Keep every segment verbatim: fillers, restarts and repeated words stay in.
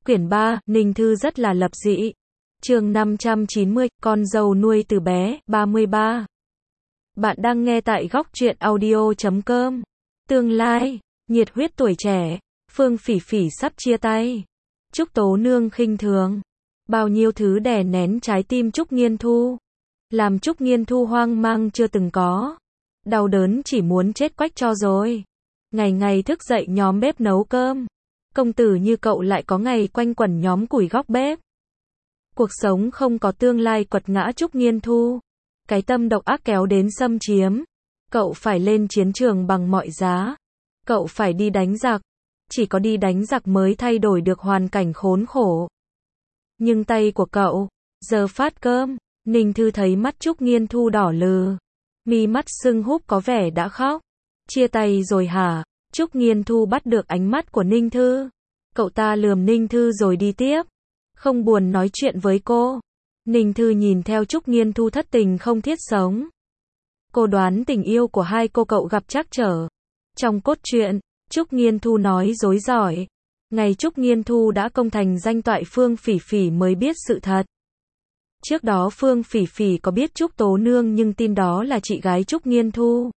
Quyển ba, Ninh Thư rất là lập dị. Chương năm trăm chín mươi, con dâu nuôi từ bé, ba mươi ba. Bạn đang nghe tại góc truyện audio chấm com. Tương lai, nhiệt huyết tuổi trẻ, Phương Phỉ Phỉ sắp chia tay. Trúc Tố Nương khinh thường. Bao nhiêu thứ đè nén trái tim Trúc Nghiên Thu. Làm Trúc Nghiên Thu hoang mang chưa từng có. Đau đớn chỉ muốn chết quách cho rồi. Ngày ngày thức dậy nhóm bếp nấu cơm. Công tử như cậu lại có ngày quanh quẩn nhóm củi góc bếp. Cuộc sống không có tương lai quật ngã Trúc Nghiên Thu. Cái tâm độc ác kéo đến xâm chiếm. Cậu phải lên chiến trường bằng mọi giá. Cậu phải đi đánh giặc. Chỉ có đi đánh giặc mới thay đổi được hoàn cảnh khốn khổ. Nhưng tay của cậu, giờ phát cơm, Ninh Thư thấy mắt Trúc Nghiên Thu đỏ lừ. Mi mắt sưng húp có vẻ đã khóc. Chia tay rồi hả? Trúc Nghiên Thu bắt được ánh mắt của Ninh Thư. Cậu ta lườm Ninh Thư rồi đi tiếp. Không buồn nói chuyện với cô. Ninh Thư nhìn theo Trúc Nghiên Thu thất tình không thiết sống. Cô đoán tình yêu của hai cô cậu gặp trắc trở. Trong cốt truyện, Trúc Nghiên Thu nói dối giỏi. Ngày Trúc Nghiên Thu đã công thành danh toại Phương Phỉ Phỉ mới biết sự thật. Trước đó Phương Phỉ Phỉ có biết Trúc Tố Nương nhưng tin đó là chị gái Trúc Nghiên Thu.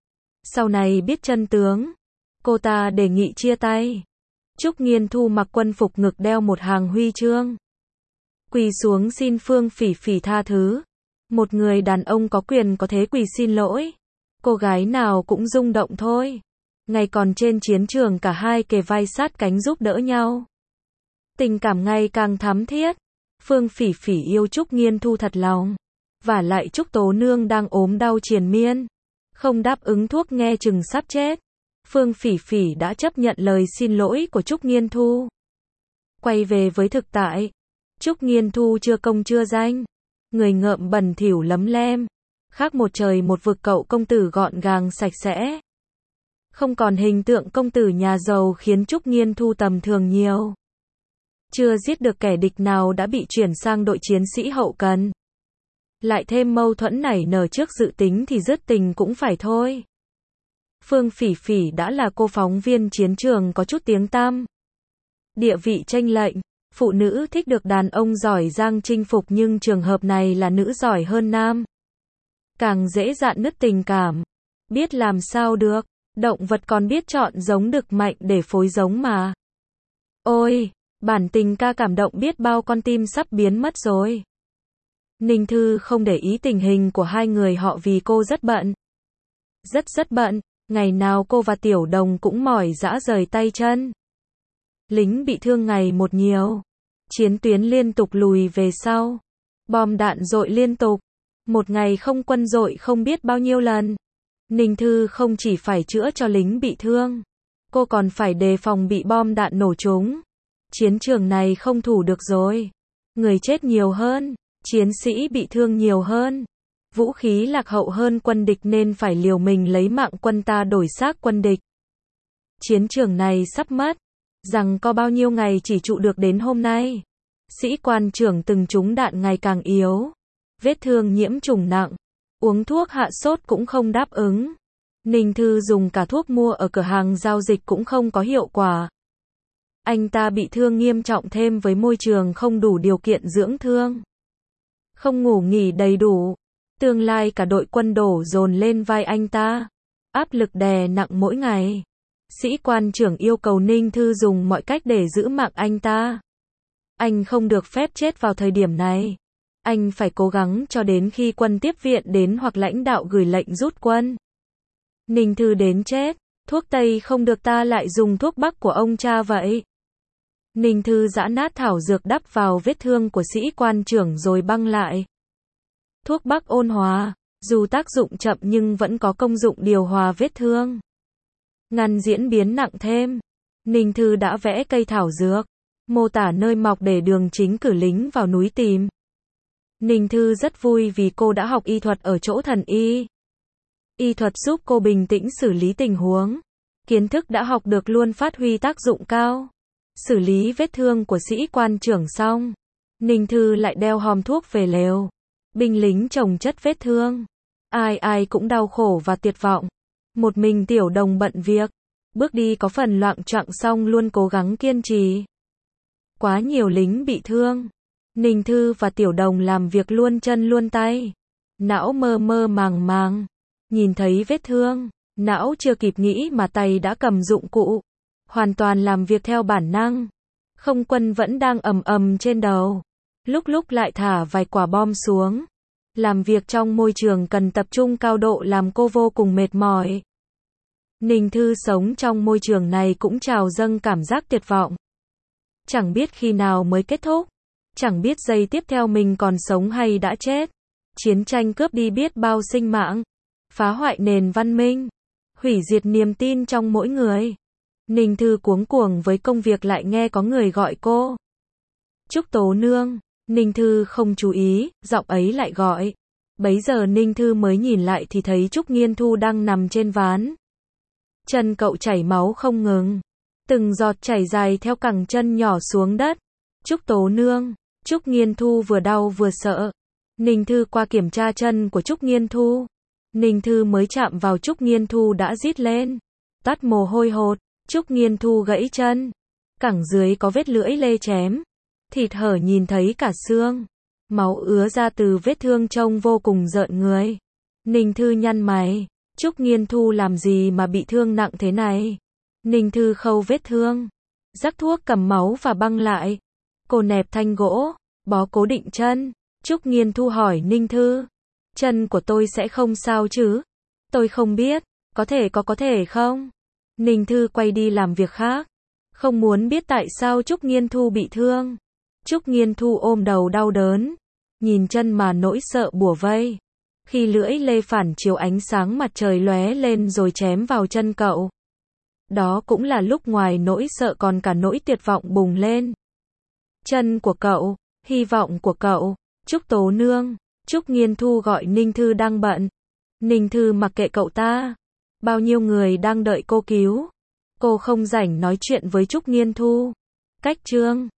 Sau này biết chân tướng, cô ta đề nghị chia tay. Trúc Nghiên Thu mặc quân phục ngực đeo một hàng huy chương. Quỳ xuống xin Phương Phỉ Phỉ tha thứ. Một người đàn ông có quyền có thế quỳ xin lỗi. Cô gái nào cũng rung động thôi. Ngày còn trên chiến trường cả hai kề vai sát cánh giúp đỡ nhau. Tình cảm ngày càng thắm thiết. Phương Phỉ Phỉ yêu Trúc Nghiên Thu thật lòng. Vả lại Trúc Tố Nương đang ốm đau triền miên. Không đáp ứng thuốc nghe chừng sắp chết. Phương Phỉ Phỉ đã chấp nhận lời xin lỗi của Trúc Nghiên Thu. Quay về với thực tại. Trúc Nghiên Thu chưa công chưa danh. Người ngợm bẩn thỉu lấm lem. Khác một trời một vực cậu công tử gọn gàng sạch sẽ. Không còn hình tượng công tử nhà giàu khiến Trúc Nghiên Thu tầm thường nhiều. Chưa giết được kẻ địch nào đã bị chuyển sang đội chiến sĩ hậu cần. Lại thêm mâu thuẫn nảy nở trước dự tính thì dứt tình cũng phải thôi. Phương Phỉ Phỉ đã là cô phóng viên chiến trường có chút tiếng tăm. Địa vị chênh lệch, phụ nữ thích được đàn ông giỏi giang chinh phục nhưng trường hợp này là nữ giỏi hơn nam. Càng dễ dạn nứt tình cảm. Biết làm sao được, động vật còn biết chọn giống đực mạnh để phối giống mà. Ôi, bản tình ca cảm động biết bao con tim sắp biến mất rồi. Ninh Thư không để ý tình hình của hai người họ vì cô rất bận. Rất rất bận, ngày nào cô và Tiểu Đồng cũng mỏi rã rời tay chân. Lính bị thương ngày một nhiều. Chiến tuyến liên tục lùi về sau. Bom đạn dội liên tục. Một ngày không quân dội không biết bao nhiêu lần. Ninh Thư không chỉ phải chữa cho lính bị thương. Cô còn phải đề phòng bị bom đạn nổ trúng. Chiến trường này không thủ được rồi. Người chết nhiều hơn. Chiến sĩ bị thương nhiều hơn. Vũ khí lạc hậu hơn quân địch nên phải liều mình lấy mạng quân ta đổi xác quân địch. Chiến trường này sắp mất. Rằng có bao nhiêu ngày chỉ trụ được đến hôm nay. Sĩ quan trưởng từng trúng đạn ngày càng yếu. Vết thương nhiễm trùng nặng. Uống thuốc hạ sốt cũng không đáp ứng. Ninh Thư dùng cả thuốc mua ở cửa hàng giao dịch cũng không có hiệu quả. Anh ta bị thương nghiêm trọng thêm với môi trường không đủ điều kiện dưỡng thương. Không ngủ nghỉ đầy đủ. Tương lai cả đội quân đổ dồn lên vai anh ta. Áp lực đè nặng mỗi ngày. Sĩ quan trưởng yêu cầu Ninh Thư dùng mọi cách để giữ mạng anh ta. Anh không được phép chết vào thời điểm này. Anh phải cố gắng cho đến khi quân tiếp viện đến hoặc lãnh đạo gửi lệnh rút quân. Ninh Thư đến chết. Thuốc Tây không được ta lại dùng thuốc Bắc của ông cha vậy. Ninh Thư giã nát thảo dược đắp vào vết thương của sĩ quan trưởng rồi băng lại. Thuốc Bắc ôn hòa, dù tác dụng chậm nhưng vẫn có công dụng điều hòa vết thương. Ngăn diễn biến nặng thêm. Ninh Thư đã vẽ cây thảo dược, mô tả nơi mọc để Đường Chính cử lính vào núi tìm. Ninh Thư rất vui vì cô đã học y thuật ở chỗ thần y. Y thuật giúp cô bình tĩnh xử lý tình huống. Kiến thức đã học được luôn phát huy tác dụng cao. Xử lý vết thương của sĩ quan trưởng xong. Ninh Thư lại đeo hòm thuốc về lều. Binh lính chồng chất vết thương. Ai ai cũng đau khổ và tuyệt vọng. Một mình Tiểu Đồng bận việc. Bước đi có phần loạng choạng song luôn cố gắng kiên trì. Quá nhiều lính bị thương. Ninh Thư và Tiểu Đồng làm việc luôn chân luôn tay. Não mơ mơ màng màng. Nhìn thấy vết thương, não chưa kịp nghĩ mà tay đã cầm dụng cụ. Hoàn toàn làm việc theo bản năng. Không quân vẫn đang ầm ầm trên đầu. Lúc lúc lại thả vài quả bom xuống. Làm việc trong môi trường cần tập trung cao độ làm cô vô cùng mệt mỏi. Ninh Thư sống trong môi trường này cũng trào dâng cảm giác tuyệt vọng. Chẳng biết khi nào mới kết thúc. Chẳng biết giây tiếp theo mình còn sống hay đã chết. Chiến tranh cướp đi biết bao sinh mạng. Phá hoại nền văn minh. Hủy diệt niềm tin trong mỗi người. Ninh Thư cuống cuồng với công việc lại nghe có người gọi cô. Trúc Tố Nương. Ninh Thư không chú ý, giọng ấy lại gọi. Bấy giờ Ninh Thư mới nhìn lại thì thấy Trúc Nghiên Thu đang nằm trên ván. Chân cậu chảy máu không ngừng. Từng giọt chảy dài theo cẳng chân nhỏ xuống đất. Trúc Tố Nương. Trúc Nghiên Thu vừa đau vừa sợ. Ninh Thư qua kiểm tra chân của Trúc Nghiên Thu. Ninh Thư mới chạm vào Trúc Nghiên Thu đã rít lên. Toát mồ hôi hột. Trúc Nghiên Thu gãy chân. Cẳng dưới có vết lưỡi lê chém. Thịt hở nhìn thấy cả xương. Máu ứa ra từ vết thương trông vô cùng rợn người. Ninh Thư nhăn mày. Trúc Nghiên Thu làm gì mà bị thương nặng thế này? Ninh Thư khâu vết thương. Rắc thuốc cầm máu và băng lại. Cô nẹp thanh gỗ. Bó cố định chân. Trúc Nghiên Thu hỏi Ninh Thư. Chân của tôi sẽ không sao chứ? Tôi không biết. Có thể có có thể không? Ninh Thư quay đi làm việc khác. Không muốn biết tại sao Trúc Nghiên Thu bị thương. Trúc Nghiên Thu ôm đầu đau đớn. Nhìn chân mà nỗi sợ bủa vây. Khi lưỡi lê phản chiếu ánh sáng mặt trời lóe lên rồi chém vào chân cậu. Đó cũng là lúc ngoài nỗi sợ còn cả nỗi tuyệt vọng bùng lên. Chân của cậu, hy vọng của cậu. Trúc Tố Nương. Trúc Nghiên Thu gọi Ninh Thư đang bận. Ninh Thư mặc kệ cậu ta. Bao nhiêu người đang đợi cô cứu. Cô không rảnh nói chuyện với Trúc Nghiên Thu. Cách chương